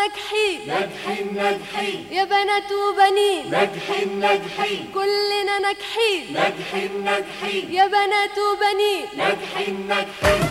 ناجحين ناجحين ناجحين يا بنات وبنين، ناجحين ناجحين كلنا ناجحين ناجحين ناجحين يا بنات وبنين. ناجحين ناجحين.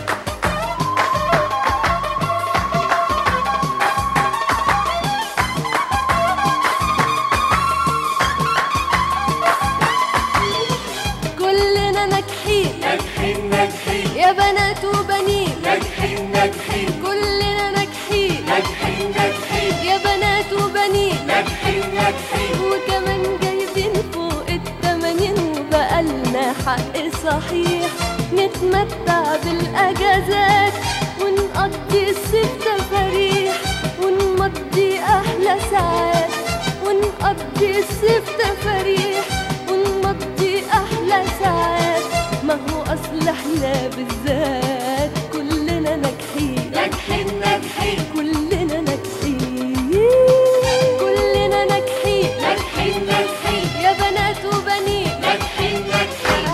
كلنا ناجحين ناجحين ناجحين يا بنات وبنين، ناجحين ناجحين كلنا ناجحين ناجحين ناجحين يا بنات وبنين. ناجحين ناجحين وكمان جايبين فوق ال80 وبقالنا حق صحيح نتمتع بالأجازات ونقضي الصيف تفاريح ونمضي أحلى ساعات، ونقضي الصيف تفاريح ونمضي أحلى ساعات. ما هو أصل احنا بالذات كلنا ناجحين ناجحين ناجحين كلنا ناجحين كلنا ناجحين ناجحين ناجحين يا بنات وبنين. ناجحين ناجحين.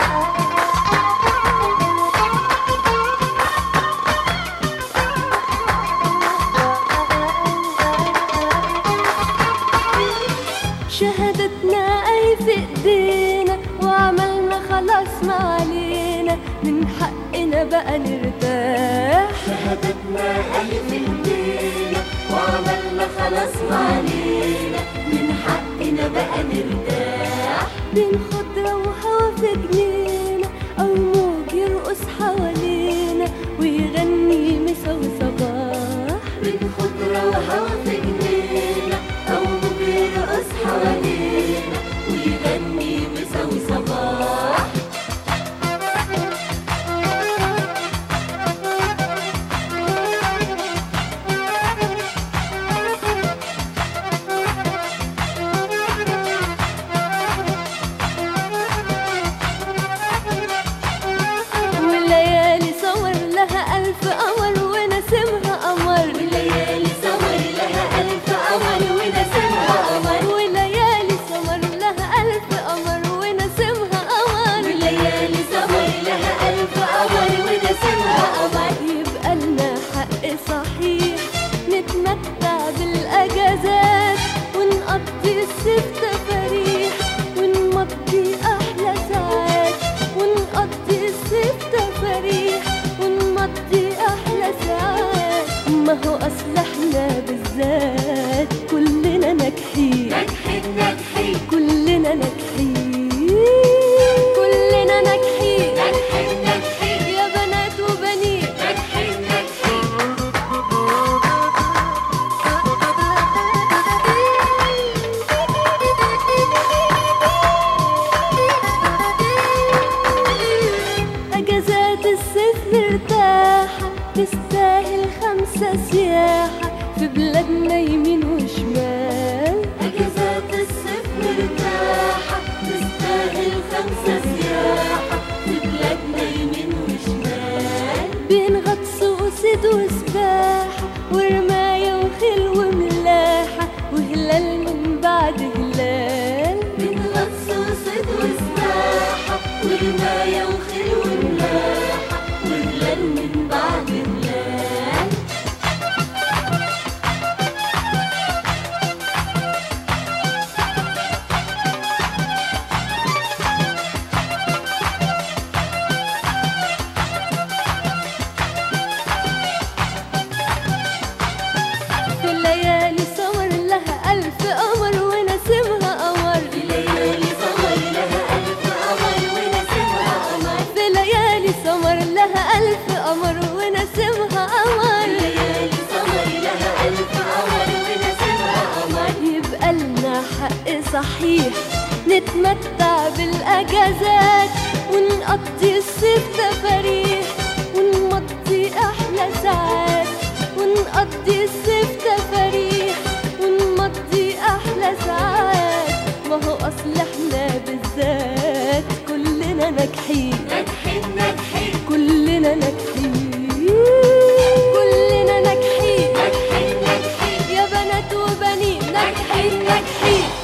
شهادتنا أي في إيدينا وعملنا خلاص ما علينا، من حقنا بقى نرتاح. شهادتنا ألف إيدينا وعملنا خلاص ما علينا، من حقنا بقى نرتاح. بين خضرة وهوا في جنينا أو موج يرقص حوالينا ويغني مسا وصباح. بين خضرة وهوا في جنينا أو موج يرقص حوالينا ويغني مسا وصباح. وليالي صور لها ألف قمر ونسيمها قمر، وليالي صور لها ألف قمر ونسيمها قمر. وليالي صور لها ألف قمر ونسيمها قمر. وليالي صور لها ألف قمر ونسيمها قمر. يبقى لنا حق صحيح نتمتع بالأجازات ونقضي الصيف تفاريح ونمضي أحلى ساعات، ونقضي الصيف تفاريح ونمضي أحلى ساعات. ما هو أصل احنا بالذات كلنا ناجحين ناجحين ناجحين كلنا ناجحين كلنا ناجحين ناجحين ناجحين يا بنات وبنين. ناجحين ناجحين. أجازات الصيف مرتاحة تستاهل 5 سياحة في بلادنا يمين وشمال. أجازات الصيف مرتاحة تستاهل 5 سياحة في بلادنا يمين وشمال. بين غطس وصيد وسباحة ورماية وخيل وملاحة وهلال من بعد هلال. بين غطس وصيد وسباحة ورماية وخيل وملاحة وهلال من بعد هلال. في الليالي صور لها ألف قمر ونسيمها قمر. ليالي صور لها ألف قمر ونسيمها قمر. في ليالي صور لها ألف قمر ونسيمها قمر. ليالي صور لها ألف قمر ونسيمها قمر. يبقى لنا حق صحيح نتمتع بالأجازات ونقضي الصيف تفاريح ونمضي أحلى ساعات، ونقضي الصيف تفاريح ونمضي أحلى ساعات. ما هو أصل احنا بالذات كلنا ناجحين ناجحين ناجحين كلنا ناجحين كلنا ناجحين ناجحين ناجحين يا بنات وبنين. ناجحين ناجحين